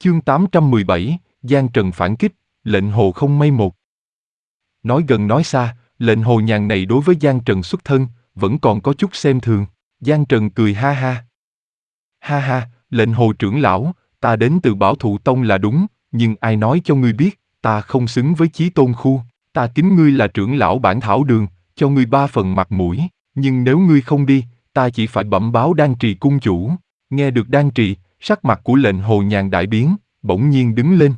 Chương 817, Giang Trần phản kích, lệnh hồ không mây một. Nói gần nói xa, lệnh hồ nhàn này đối với Giang Trần xuất thân, vẫn còn có chút xem thường. Giang Trần cười ha ha. Ha ha, lệnh hồ trưởng lão, ta đến từ Bảo Thụ Tông là đúng, nhưng ai nói cho ngươi biết, ta không xứng với Chí Tôn khu, ta kính ngươi là trưởng lão Bản Thảo Đường, cho ngươi 3 phần mặt mũi, nhưng nếu ngươi không đi, ta chỉ phải bẩm báo Đan Trì cung chủ. Nghe được Đan Trì, sắc mặt của lệnh hồ nhàn đại biến, bỗng nhiên đứng lên.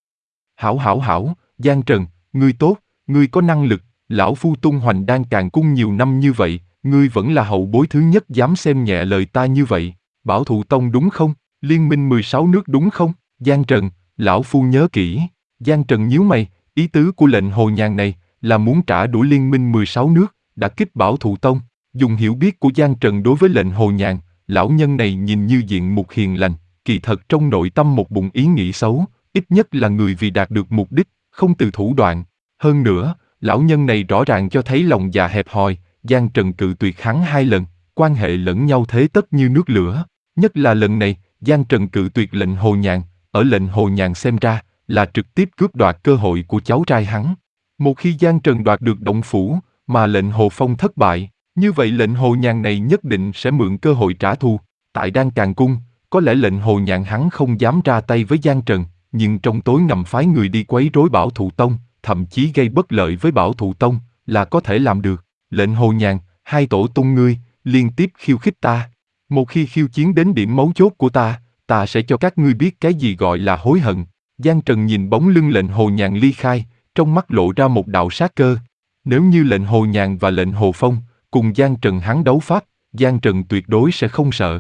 Hảo, Giang Trần, ngươi tốt, ngươi có năng lực, lão phu tung hoành Đan Càn cung nhiều năm như vậy, ngươi vẫn là hậu bối thứ nhất dám xem nhẹ lời ta như vậy. Bảo Thụ Tông đúng không? Liên minh 16 nước đúng không? Giang Trần, lão phu nhớ kỹ. Giang Trần nhíu mày, ý tứ của lệnh hồ nhàn này là muốn trả đũa liên minh 16 nước, đã kích Bảo Thụ Tông. Dùng hiểu biết của Giang Trần đối với lệnh hồ nhàn, lão nhân này nhìn như diện mục hiền lành, kỳ thật trong nội tâm một bụng ý nghĩ xấu, ít nhất là người vì đạt được mục đích, không từ thủ đoạn. Hơn nữa, lão nhân này rõ ràng cho thấy lòng dạ hẹp hòi, Giang Trần cự tuyệt hắn 2 lần, quan hệ lẫn nhau thế tất như nước lửa. Nhất là lần này, Giang Trần cự tuyệt lệnh hồ nhàn, ở lệnh hồ nhàn xem ra, là trực tiếp cướp đoạt cơ hội của cháu trai hắn. Một khi Giang Trần đoạt được động phủ, mà lệnh hồ phong thất bại, như vậy lệnh hồ nhàn này nhất định sẽ mượn cơ hội trả thù. Tại Đan Càn cung, có lẽ lệnh hồ nhàn hắn không dám ra tay với Giang Trần, nhưng trong tối ngầm phái người đi quấy rối Bảo Thụ Tông, thậm chí gây bất lợi với Bảo Thụ Tông, là có thể làm được. Lệnh hồ nhàn, 2 tổ tung ngươi, liên tiếp khiêu khích ta. Một khi khiêu chiến đến điểm mấu chốt của ta sẽ cho các ngươi biết cái gì gọi là hối hận. Giang Trần nhìn bóng lưng lệnh hồ nhàn ly khai, trong mắt lộ ra một đạo sát cơ. Nếu như lệnh hồ nhàn và lệnh hồ phong cùng Giang Trần hắn đấu pháp, Giang Trần tuyệt đối sẽ không sợ,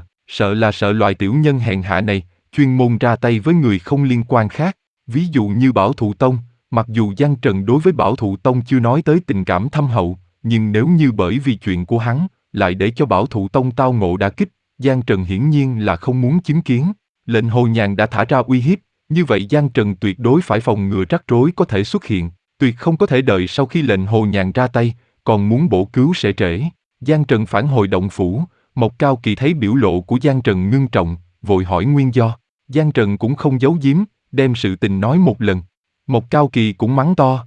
sợ loại tiểu nhân hèn hạ này, chuyên môn ra tay với người không liên quan khác. Ví dụ như Bảo Thụ Tông, mặc dù Giang Trần đối với Bảo Thụ Tông chưa nói tới tình cảm thâm hậu, nhưng nếu như bởi vì chuyện của hắn, lại để cho Bảo Thụ Tông tao ngộ đả kích, Giang Trần hiển nhiên là không muốn chứng kiến. Lệnh hồ nhàn đã thả ra uy hiếp, như vậy Giang Trần tuyệt đối phải phòng ngừa rắc rối có thể xuất hiện, tuyệt không có thể đợi sau khi lệnh hồ nhàn ra tay, còn muốn bổ cứu sẽ trễ. Giang Trần phản hồi động phủ, Mộc Cao Kỳ thấy biểu lộ của Giang Trần ngưng trọng, vội hỏi nguyên do. Giang Trần cũng không giấu giếm, đem sự tình nói một lần. Mộc Cao Kỳ cũng mắng to.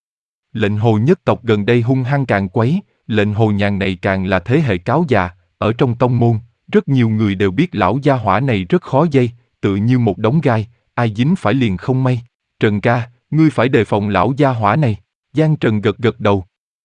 Lệnh hồ nhất tộc gần đây hung hăng càng quấy, lệnh hồ nhàn này càng là thế hệ cáo già, ở trong tông môn, rất nhiều người đều biết lão gia hỏa này rất khó dây, tựa như một đống gai, ai dính phải liền không may. Trần ca, ngươi phải đề phòng lão gia hỏa này. Giang Trần gật gật đầu.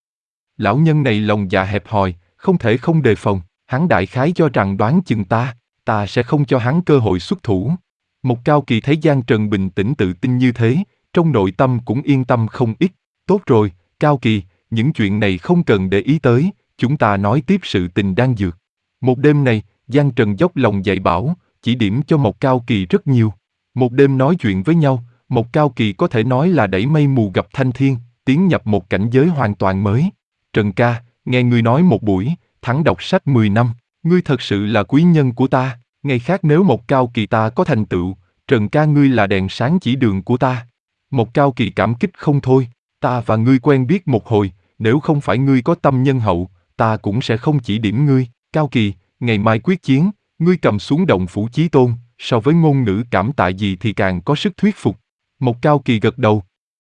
Lão nhân này lòng dạ hẹp hòi, không thể không đề phòng, hắn đại khái cho rằng đoán chừng ta sẽ không cho hắn cơ hội xuất thủ. Mộc Cao Kỳ thấy Giang Trần bình tĩnh tự tin như thế, trong nội tâm cũng yên tâm không ít. Tốt rồi, Cao Kỳ, những chuyện này không cần để ý tới, chúng ta nói tiếp sự tình đang dược. Một đêm này, Giang Trần dốc lòng dạy bảo, chỉ điểm cho Mộc Cao Kỳ rất nhiều. Một đêm nói chuyện với nhau, Mộc Cao Kỳ có thể nói là đẩy mây mù gặp thanh thiên, tiến nhập một cảnh giới hoàn toàn mới. Trần ca, nghe ngươi nói một buổi, thắng đọc sách 10 năm, ngươi thật sự là quý nhân của ta. Ngày khác nếu Mộc Cao Kỳ ta có thành tựu, Trần ca ngươi là đèn sáng chỉ đường của ta. Mộc Cao Kỳ cảm kích không thôi, ta và ngươi quen biết một hồi, nếu không phải ngươi có tâm nhân hậu, ta cũng sẽ không chỉ điểm ngươi. Cao Kỳ, ngày mai quyết chiến, ngươi cầm xuống động phủ Chí Tôn, so với ngôn ngữ cảm tạ gì thì càng có sức thuyết phục. Mộc Cao Kỳ gật đầu.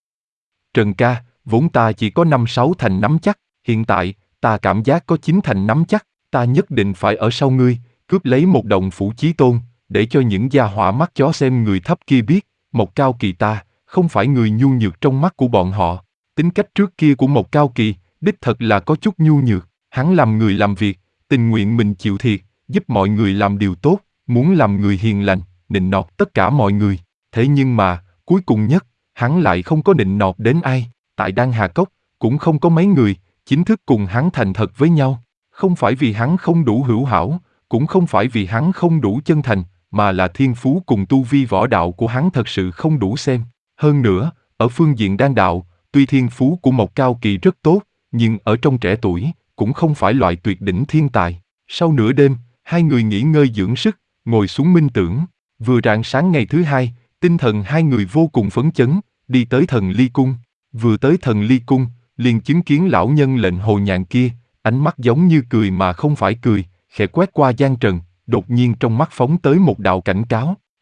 Trần ca, vốn ta chỉ có 5-6 thành nắm chắc, hiện tại, ta cảm giác có 9 thành nắm chắc, ta nhất định phải ở sau ngươi, cướp lấy một động phủ Chí Tôn, để cho những gia hỏa mắt chó xem người thấp kia biết, Mộc Cao Kỳ ta, không phải người nhu nhược trong mắt của bọn họ. Tính cách trước kia của Mộc Cao Kỳ, đích thật là có chút nhu nhược, hắn làm người làm việc, tình nguyện mình chịu thiệt, giúp mọi người làm điều tốt, muốn làm người hiền lành, nịnh nọt tất cả mọi người. Thế nhưng mà, cuối cùng nhất, hắn lại không có nịnh nọt đến ai, tại Đan Hà Cốc, cũng không có mấy người chính thức cùng hắn thành thật với nhau. Không phải vì hắn không đủ hữu hảo, cũng không phải vì hắn không đủ chân thành, mà là thiên phú cùng tu vi võ đạo của hắn thật sự không đủ xem. Hơn nữa, ở phương diện đan đạo, tuy thiên phú của Mộc Cao Kỳ rất tốt, nhưng ở trong trẻ tuổi, cũng không phải loại tuyệt đỉnh thiên tài. Sau nửa đêm, hai người nghỉ ngơi dưỡng sức, ngồi xuống minh tưởng. Vừa rạng sáng ngày thứ hai, tinh thần hai người vô cùng phấn chấn, đi tới Thần Ly Cung. Vừa tới Thần Ly Cung, liền chứng kiến lão nhân lệnh hồ nhàn kia, ánh mắt giống như cười mà không phải cười, khẽ quét qua Giang Trần, đột nhiên trong mắt phóng tới một đạo cảnh cáo.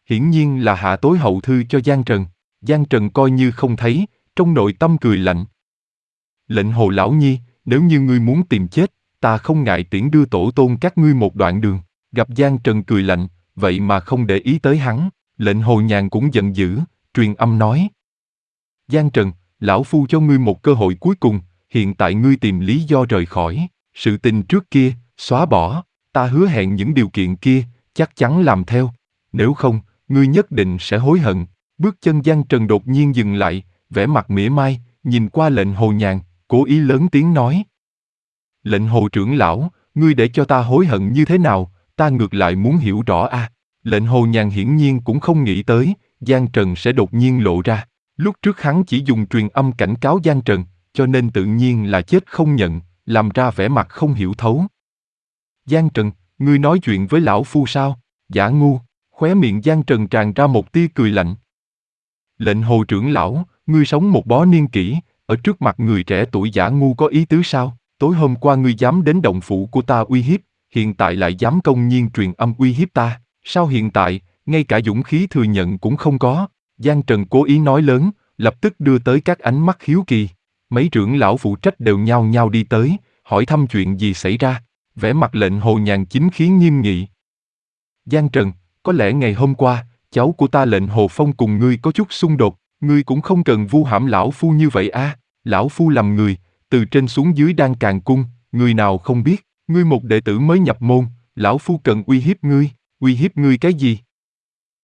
hiển nhiên là hạ tối hậu thư cho Giang Trần. Giang Trần coi như không thấy, trong nội tâm cười lạnh. Lệnh Hồ lão nhi, nếu như ngươi muốn tìm chết, ta không ngại tiễn đưa tổ tôn các ngươi một đoạn đường. Gặp Giang Trần cười lạnh, vậy mà không để ý tới hắn, Lệnh Hồ Nhàn cũng giận dữ, truyền âm nói. Giang Trần, lão phu cho ngươi một cơ hội cuối cùng, hiện tại ngươi tìm lý do rời khỏi, sự tình trước kia, xóa bỏ, ta hứa hẹn những điều kiện kia, chắc chắn làm theo, nếu không, ngươi nhất định sẽ hối hận. Bước chân Giang Trần đột nhiên dừng lại, vẻ mặt mỉa mai, nhìn qua Lệnh Hồ Nhàn, cố ý lớn tiếng nói. Lệnh Hồ trưởng lão, ngươi để cho ta hối hận như thế nào, ta ngược lại muốn hiểu rõ a. Lệnh Hồ Nhàn hiển nhiên cũng không nghĩ tới, Giang Trần sẽ đột nhiên lộ ra. Lúc trước hắn chỉ dùng truyền âm cảnh cáo Giang Trần, cho nên tự nhiên là chết không nhận, làm ra vẻ mặt không hiểu thấu. Giang Trần, ngươi nói chuyện với lão phu sao? Giả ngu, khóe miệng Giang Trần tràn ra một tia cười lạnh. Lệnh Hồ trưởng lão, ngươi sống một bó niên kỷ, ở trước mặt người trẻ tuổi giả ngu có ý tứ sao? Tối hôm qua ngươi dám đến động phủ của ta uy hiếp, hiện tại lại dám công nhiên truyền âm uy hiếp ta, sao hiện tại, ngay cả dũng khí thừa nhận cũng không có? Giang Trần cố ý nói lớn, lập tức đưa tới các ánh mắt hiếu kỳ. Mấy trưởng lão phụ trách đều nhao nhao đi tới, hỏi thăm chuyện gì xảy ra. Vẻ mặt Lệnh Hồ Nhàn chính khí nghiêm nghị. Giang Trần, có lẽ ngày hôm qua, cháu của ta Lệnh Hồ Phong cùng ngươi có chút xung đột, ngươi cũng không cần vu hãm lão phu như vậy a. Lão phu làm người, từ trên xuống dưới đang càn cung, người nào không biết, ngươi một đệ tử mới nhập môn, lão phu cần uy hiếp ngươi cái gì?